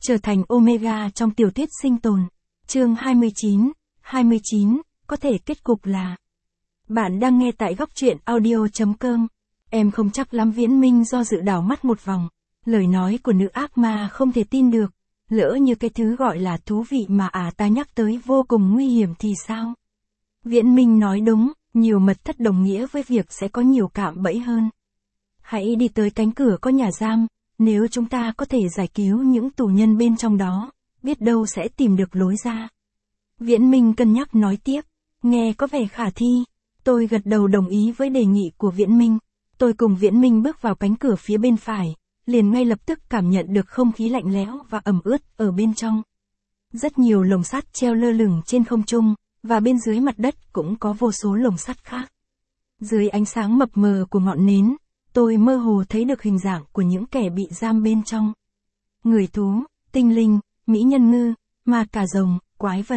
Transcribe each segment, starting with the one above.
Trở thành Omega trong tiểu thuyết sinh tồn. Chương 29, có thể kết cục là. Bạn đang nghe tại góc truyện audio.com. Em không chắc lắm. Viễn Minh do dự đảo mắt một vòng. Lời nói của nữ ác ma không thể tin được. Lỡ như cái thứ gọi là thú vị mà ta nhắc tới vô cùng nguy hiểm thì sao? Viễn Minh nói đúng, nhiều mật thất đồng nghĩa với việc sẽ có nhiều cạm bẫy hơn. Hãy đi tới cánh cửa có nhà giam, nếu chúng ta có thể giải cứu những tù nhân bên trong đó, biết đâu sẽ tìm được lối ra. Viễn Minh cân nhắc nói tiếp, nghe có vẻ khả thi. Tôi gật đầu đồng ý với đề nghị của Viễn Minh. Tôi cùng Viễn Minh bước vào cánh cửa phía bên phải, liền ngay lập tức cảm nhận được không khí lạnh lẽo và ẩm ướt ở bên trong. Rất nhiều lồng sắt treo lơ lửng trên không trung, và bên dưới mặt đất cũng có vô số lồng sắt khác. Dưới ánh sáng mập mờ của ngọn nến, tôi mơ hồ thấy được hình dạng của những kẻ bị giam bên trong. Người thú, tinh linh, mỹ nhân ngư, ma cà rồng, quái vật.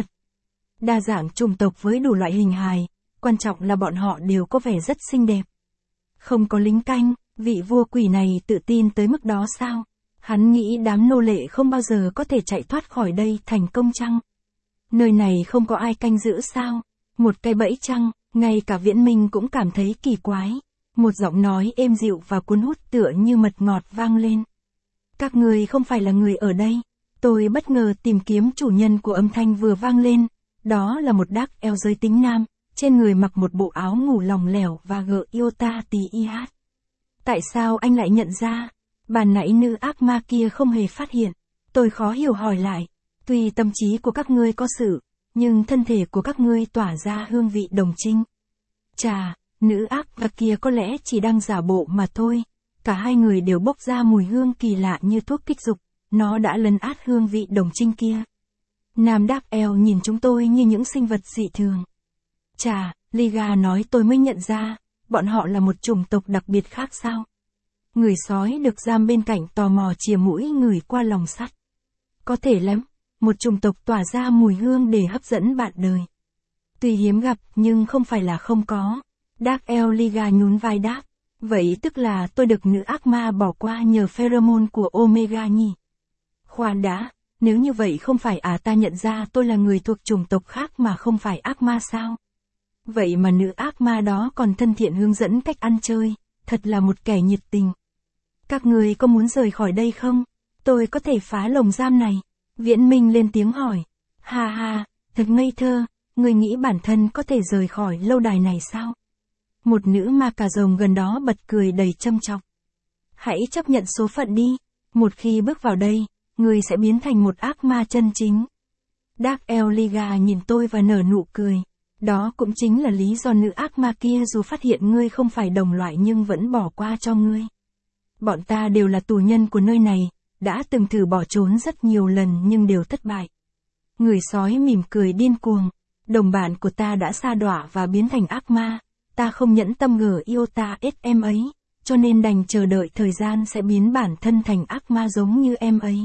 Đa dạng chủng tộc với đủ loại hình hài, quan trọng là bọn họ đều có vẻ rất xinh đẹp. Không có lính canh, vị vua quỷ này tự tin tới mức đó sao? Hắn nghĩ đám nô lệ không bao giờ có thể chạy thoát khỏi đây thành công chăng? Nơi này không có ai canh giữ sao? Một cái bẫy chăng? Ngay cả Viễn Minh cũng cảm thấy kỳ quái. Một giọng nói êm dịu và cuốn hút tựa như mật ngọt vang lên. Các người không phải là người ở đây. Tôi bất ngờ tìm kiếm chủ nhân của âm thanh vừa vang lên. Đó là một đác eo giới tính nam, trên người mặc một bộ áo ngủ lỏng lẻo và gợ Iota tí y hát. Tại sao anh lại nhận ra? Ban nãy nữ ác ma kia không hề phát hiện. Tôi khó hiểu hỏi lại. Tuy tâm trí của các ngươi có sự, nhưng thân thể của các ngươi tỏa ra hương vị đồng trinh. Chà, nữ ác ma kia có lẽ chỉ đang giả bộ mà thôi. Cả hai người đều bốc ra mùi hương kỳ lạ như thuốc kích dục. Nó đã lấn át hương vị đồng trinh kia. Nam Đác eo nhìn chúng tôi như những sinh vật dị thường. Chà, Liga nói tôi mới nhận ra, bọn họ là một chủng tộc đặc biệt khác sao? Người sói được giam bên cạnh tò mò chìa mũi ngửi qua lòng sắt. Có thể lắm, một chủng tộc tỏa ra mùi hương để hấp dẫn bạn đời. Tuy hiếm gặp nhưng không phải là không có. Đác eo Liga nhún vai đáp. Vậy tức là tôi được nữ ác ma bỏ qua nhờ pheromone của Omega nhỉ? Khoan đã, nếu như vậy không phải ta nhận ra tôi là người thuộc chủng tộc khác mà không phải ác ma sao? Vậy mà nữ ác ma đó còn thân thiện hướng dẫn cách ăn chơi, thật là một kẻ nhiệt tình. Các người có muốn rời khỏi đây không? Tôi có thể phá lồng giam này. Viễn Minh lên tiếng hỏi. Ha ha, thật ngây thơ, người nghĩ bản thân có thể rời khỏi lâu đài này sao? Một nữ ma cà rồng gần đó bật cười đầy châm chọc. Hãy chấp nhận số phận đi, một khi bước vào đây, người sẽ biến thành một ác ma chân chính. Đác eo Liga nhìn tôi và nở nụ cười. Đó cũng chính là lý do nữ ác ma kia dù phát hiện ngươi không phải đồng loại nhưng vẫn bỏ qua cho ngươi. Bọn ta đều là tù nhân của nơi này, đã từng thử bỏ trốn rất nhiều lần nhưng đều thất bại. Người sói mỉm cười điên cuồng. Đồng bạn của ta đã sa đọa và biến thành ác ma. Ta không nhẫn tâm gở Iota em ấy, cho nên đành chờ đợi thời gian sẽ biến bản thân thành ác ma giống như em ấy.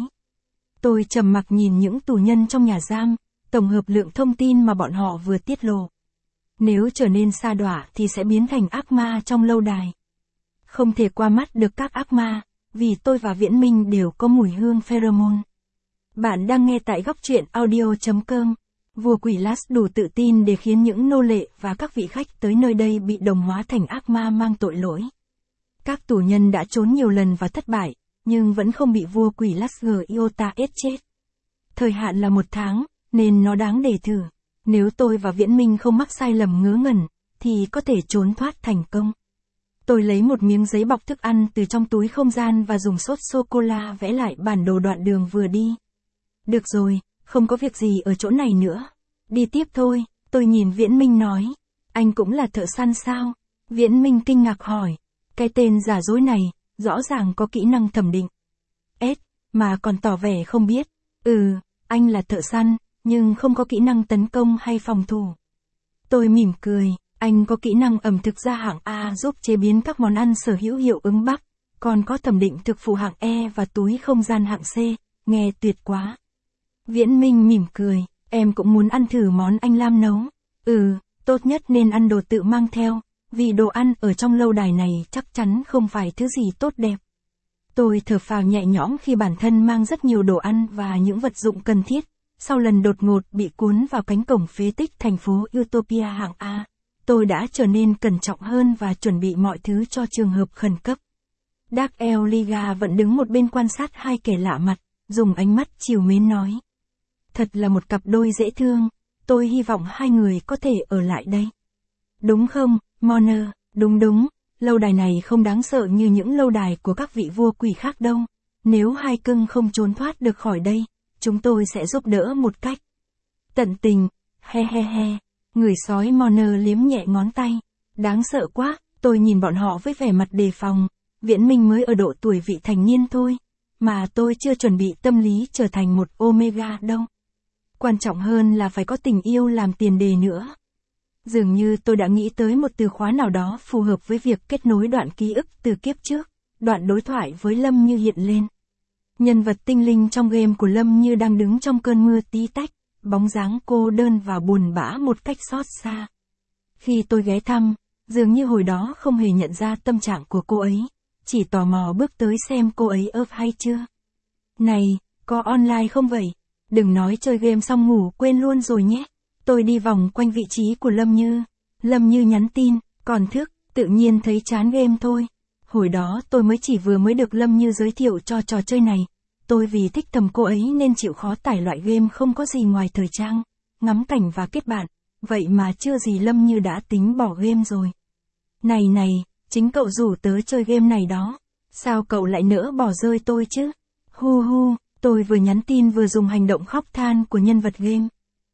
Tôi trầm mặc nhìn những tù nhân trong nhà giam, tổng hợp lượng thông tin mà bọn họ vừa tiết lộ. Nếu trở nên sa đọa thì sẽ biến thành ác ma trong lâu đài. Không thể qua mắt được các ác ma, vì tôi và Viễn Minh đều có mùi hương pheromone. Bạn đang nghe tại góc truyện audio.com. Vua quỷ Las đủ tự tin để khiến những nô lệ và các vị khách tới nơi đây bị đồng hóa thành ác ma mang tội lỗi. Các tù nhân đã trốn nhiều lần và thất bại, nhưng vẫn không bị vua quỷ Las Iota chết. Thời hạn là 1 tháng, nên nó đáng để thử. Nếu tôi và Viễn Minh không mắc sai lầm ngớ ngẩn, thì có thể trốn thoát thành công. Tôi lấy một miếng giấy bọc thức ăn từ trong túi không gian và dùng sốt sô-cô-la vẽ lại bản đồ đoạn đường vừa đi. Được rồi, không có việc gì ở chỗ này nữa. Đi tiếp thôi, tôi nhìn Viễn Minh nói. Anh cũng là thợ săn sao? Viễn Minh kinh ngạc hỏi. Cái tên giả dối này, rõ ràng có kỹ năng thẩm định. Mà còn tỏ vẻ không biết. Anh là thợ săn, nhưng không có kỹ năng tấn công hay phòng thủ. Tôi mỉm cười. Anh có kỹ năng ẩm thực gia hạng A giúp chế biến các món ăn sở hữu hiệu ứng Bắc, còn có thẩm định thực phụ hạng E và túi không gian hạng C, nghe tuyệt quá. Viễn Minh mỉm cười, em cũng muốn ăn thử món anh Lam nấu. Tốt nhất nên ăn đồ tự mang theo, vì đồ ăn ở trong lâu đài này chắc chắn không phải thứ gì tốt đẹp. Tôi thở phào nhẹ nhõm khi bản thân mang rất nhiều đồ ăn và những vật dụng cần thiết. Sau lần đột ngột bị cuốn vào cánh cổng phế tích thành phố Utopia hạng A, tôi đã trở nên cẩn trọng hơn và chuẩn bị mọi thứ cho trường hợp khẩn cấp. Dark Eliga vẫn đứng một bên quan sát hai kẻ lạ mặt, dùng ánh mắt trìu mến nói. Thật là một cặp đôi dễ thương, tôi hy vọng hai người có thể ở lại đây. Đúng không, Moner? Đúng, lâu đài này không đáng sợ như những lâu đài của các vị vua quỷ khác đâu. Nếu hai cưng không trốn thoát được khỏi đây, chúng tôi sẽ giúp đỡ một cách tận tình, he. Người sói Moner liếm nhẹ ngón tay. Đáng sợ quá, tôi nhìn bọn họ với vẻ mặt đề phòng. Viễn Minh mới ở độ tuổi vị thành niên thôi, mà tôi chưa chuẩn bị tâm lý trở thành một Omega đâu. Quan trọng hơn là phải có tình yêu làm tiền đề nữa. Dường như tôi đã nghĩ tới một từ khóa nào đó phù hợp với việc kết nối đoạn ký ức từ kiếp trước. Đoạn đối thoại với Lâm Như hiện lên. Nhân vật tinh linh trong game của Lâm Như đang đứng trong cơn mưa tí tách, bóng dáng cô đơn và buồn bã một cách xót xa. Khi tôi ghé thăm, dường như hồi đó không hề nhận ra tâm trạng của cô ấy, chỉ tò mò bước tới xem cô ấy ấp hay chưa. Này, có online không vậy? Đừng nói chơi game xong ngủ quên luôn rồi nhé. Tôi đi vòng quanh vị trí của Lâm Như. Lâm Như nhắn tin, còn thức, tự nhiên thấy chán game thôi. Hồi đó tôi vừa mới được Lâm Như giới thiệu cho trò chơi này. Tôi vì thích thầm cô ấy nên chịu khó tải loại game không có gì ngoài thời trang, ngắm cảnh và kết bạn. Vậy mà chưa gì Lâm Như đã tính bỏ game rồi. Này, chính cậu rủ tớ chơi game này đó. Sao cậu lại nỡ bỏ rơi tôi chứ? Hu, tôi vừa nhắn tin vừa dùng hành động khóc than của nhân vật game.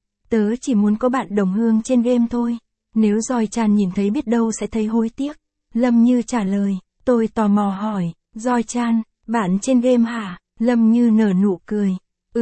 Tớ chỉ muốn có bạn đồng hương trên game thôi. Nếu Joy-chan nhìn thấy biết đâu sẽ thấy hối tiếc. Lâm Như trả lời. Tôi tò mò hỏi, Joy-chan, bạn trên game hả? Lâm Như nở nụ cười.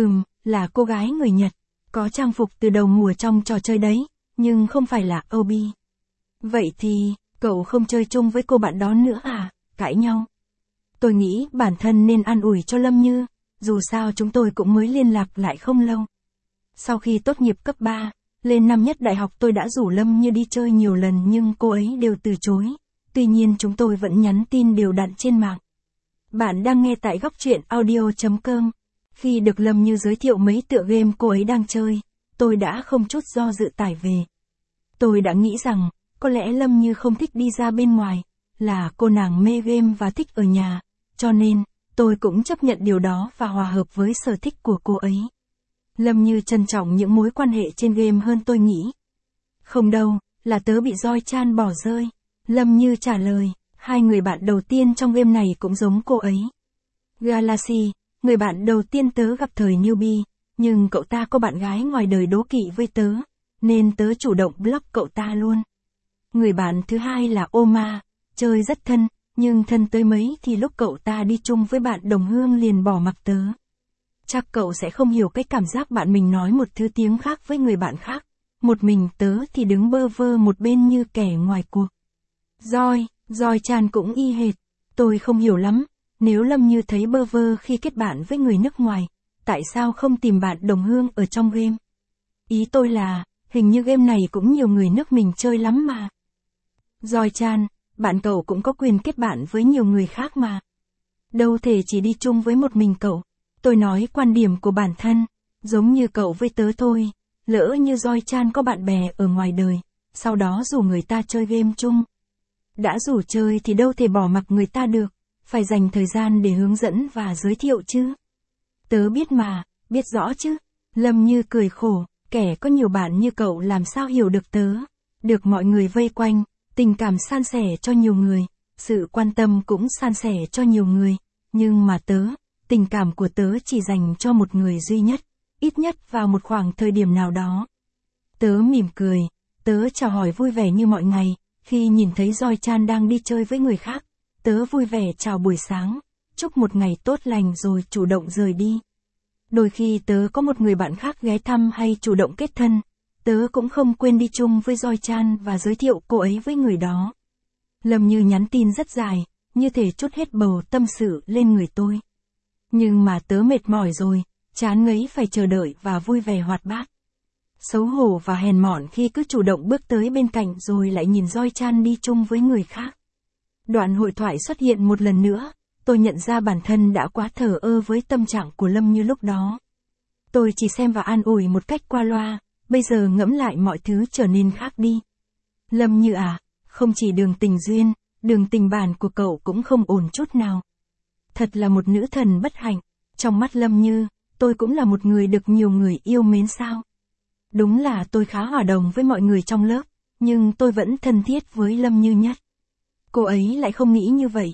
Là cô gái người Nhật. Có trang phục từ đầu mùa trong trò chơi đấy, nhưng không phải là Obi. Vậy thì, cậu không chơi chung với cô bạn đó nữa à? Cãi nhau. Tôi nghĩ bản thân nên an ủi cho Lâm Như, dù sao chúng tôi cũng mới liên lạc lại không lâu. Sau khi tốt nghiệp cấp 3, lên năm nhất đại học tôi đã rủ Lâm Như đi chơi nhiều lần nhưng cô ấy đều từ chối. Tuy nhiên chúng tôi vẫn nhắn tin đều đặn trên mạng. Bạn đang nghe tại góc truyện audio.com. Khi được Lâm Như giới thiệu mấy tựa game cô ấy đang chơi, tôi đã không chút do dự tải về. Tôi đã nghĩ rằng, có lẽ Lâm Như không thích đi ra bên ngoài, là cô nàng mê game và thích ở nhà, cho nên, tôi cũng chấp nhận điều đó và hòa hợp với sở thích của cô ấy. Lâm Như trân trọng những mối quan hệ trên game hơn tôi nghĩ. Không đâu, là tớ bị Joy-chan bỏ rơi. Lâm Như trả lời, hai người bạn đầu tiên trong game này cũng giống cô ấy. Galaxy, người bạn đầu tiên tớ gặp thời newbie, nhưng cậu ta có bạn gái ngoài đời đố kỵ với tớ, nên tớ chủ động block cậu ta luôn. Người bạn thứ hai là Oma, chơi rất thân, nhưng thân tới mấy thì lúc cậu ta đi chung với bạn đồng hương liền bỏ mặc tớ. Chắc cậu sẽ không hiểu cái cảm giác bạn mình nói một thứ tiếng khác với người bạn khác. Một mình tớ thì đứng bơ vơ một bên như kẻ ngoài cuộc. Joy-chan cũng y hệt. Tôi không hiểu lắm, nếu Lâm Như thấy bơ vơ khi kết bạn với người nước ngoài, tại sao không tìm bạn đồng hương ở trong game? Ý tôi là, hình như game này cũng nhiều người nước mình chơi lắm mà. Joy-chan, bạn cậu cũng có quyền kết bạn với nhiều người khác mà. Đâu thể chỉ đi chung với một mình cậu. Tôi nói quan điểm của bản thân, giống như cậu với tớ thôi. Lỡ như Joy-chan có bạn bè ở ngoài đời, sau đó rủ người ta chơi game chung. Đã rủ chơi thì đâu thể bỏ mặc người ta được, phải dành thời gian để hướng dẫn và giới thiệu chứ. Tớ biết mà, biết rõ chứ. Lâm Như cười khổ, kẻ có nhiều bạn như cậu làm sao hiểu được tớ. Được mọi người vây quanh, tình cảm san sẻ cho nhiều người, sự quan tâm cũng san sẻ cho nhiều người. Nhưng mà tình cảm của tớ chỉ dành cho một người duy nhất, ít nhất vào một khoảng thời điểm nào đó. Tớ mỉm cười, tớ chào hỏi vui vẻ như mọi ngày, khi nhìn thấy Joy-chan đang đi chơi với người khác. Tớ vui vẻ chào buổi sáng, chúc một ngày tốt lành rồi chủ động rời đi. Đôi khi tớ có một người bạn khác ghé thăm hay chủ động kết thân, tớ cũng không quên đi chung với Joy-chan và giới thiệu cô ấy với người đó. Lâm Như nhắn tin rất dài, như thể trút hết bầu tâm sự lên người tôi. Nhưng mà tớ mệt mỏi rồi, chán ngấy phải chờ đợi và vui vẻ hoạt bát. Xấu hổ và hèn mọn khi cứ chủ động bước tới bên cạnh rồi lại nhìn Joy-chan đi chung với người khác. Đoạn hội thoại xuất hiện một lần nữa, tôi nhận ra bản thân đã quá thờ ơ với tâm trạng của Lâm Như lúc đó. Tôi chỉ xem và an ủi một cách qua loa, bây giờ ngẫm lại mọi thứ trở nên khác đi. Lâm Như à, không chỉ đường tình duyên, đường tình bản của cậu cũng không ổn chút nào. Thật là một nữ thần bất hạnh, trong mắt Lâm Như, tôi cũng là một người được nhiều người yêu mến sao. Đúng là tôi khá hòa đồng với mọi người trong lớp, nhưng tôi vẫn thân thiết với Lâm Như nhất. Cô ấy lại không nghĩ như vậy.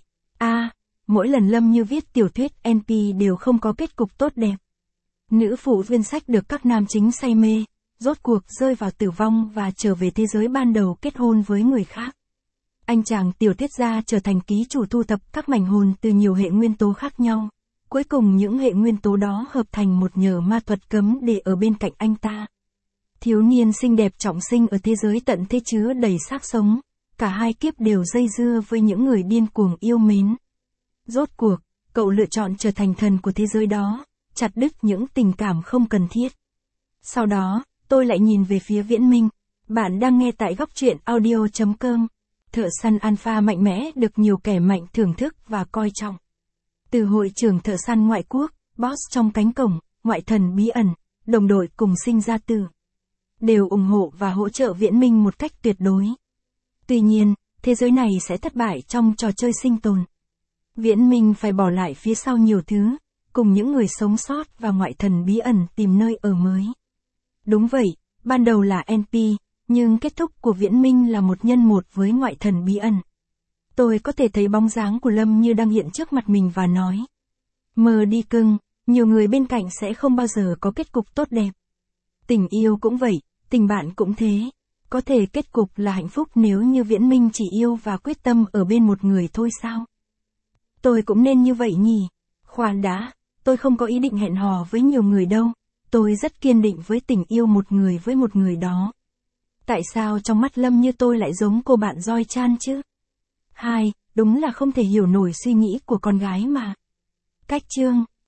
Mỗi lần Lâm Như viết tiểu thuyết NP đều không có kết cục tốt đẹp. Nữ phụ viên sách được các nam chính say mê, rốt cuộc rơi vào tử vong và trở về thế giới ban đầu kết hôn với người khác. Anh chàng tiểu thuyết gia trở thành ký chủ thu thập các mảnh hồn từ nhiều hệ nguyên tố khác nhau. Cuối cùng những hệ nguyên tố đó hợp thành một nhờ ma thuật cấm để ở bên cạnh anh ta. Thiếu niên xinh đẹp trọng sinh ở thế giới tận thế chứa đầy xác sống. Cả hai kiếp đều dây dưa với những người điên cuồng yêu mến. Rốt cuộc, cậu lựa chọn trở thành thần của thế giới đó, chặt đứt những tình cảm không cần thiết. Sau đó, tôi lại nhìn về phía Viễn Minh. Bạn đang nghe tại góc truyện audio.com. Thợ săn alpha mạnh mẽ được nhiều kẻ mạnh thưởng thức và coi trọng. Từ hội trưởng thợ săn ngoại quốc, boss trong cánh cổng, ngoại thần bí ẩn, đồng đội cùng sinh ra tử, đều ủng hộ và hỗ trợ Viễn Minh một cách tuyệt đối. Tuy nhiên, thế giới này sẽ thất bại trong trò chơi sinh tồn. Viễn Minh phải bỏ lại phía sau nhiều thứ, cùng những người sống sót và ngoại thần bí ẩn tìm nơi ở mới. Đúng vậy, ban đầu là NP, nhưng kết thúc của Viễn Minh là một nhân một với ngoại thần bí ẩn. Tôi có thể thấy bóng dáng của Lâm Như đang hiện trước mặt mình và nói. Mơ đi cưng, nhiều người bên cạnh sẽ không bao giờ có kết cục tốt đẹp. Tình yêu cũng vậy, tình bạn cũng thế. Có thể kết cục là hạnh phúc nếu như Viễn Minh chỉ yêu và quyết tâm ở bên một người thôi sao? Tôi cũng nên như vậy nhỉ? Khoan đã, tôi không có ý định hẹn hò với nhiều người đâu. Tôi rất kiên định với tình yêu một người với một người đó. Tại sao trong mắt Lâm Như tôi lại giống cô bạn Joy Chan chứ? Đúng là không thể hiểu nổi suy nghĩ của con gái mà. Cách chương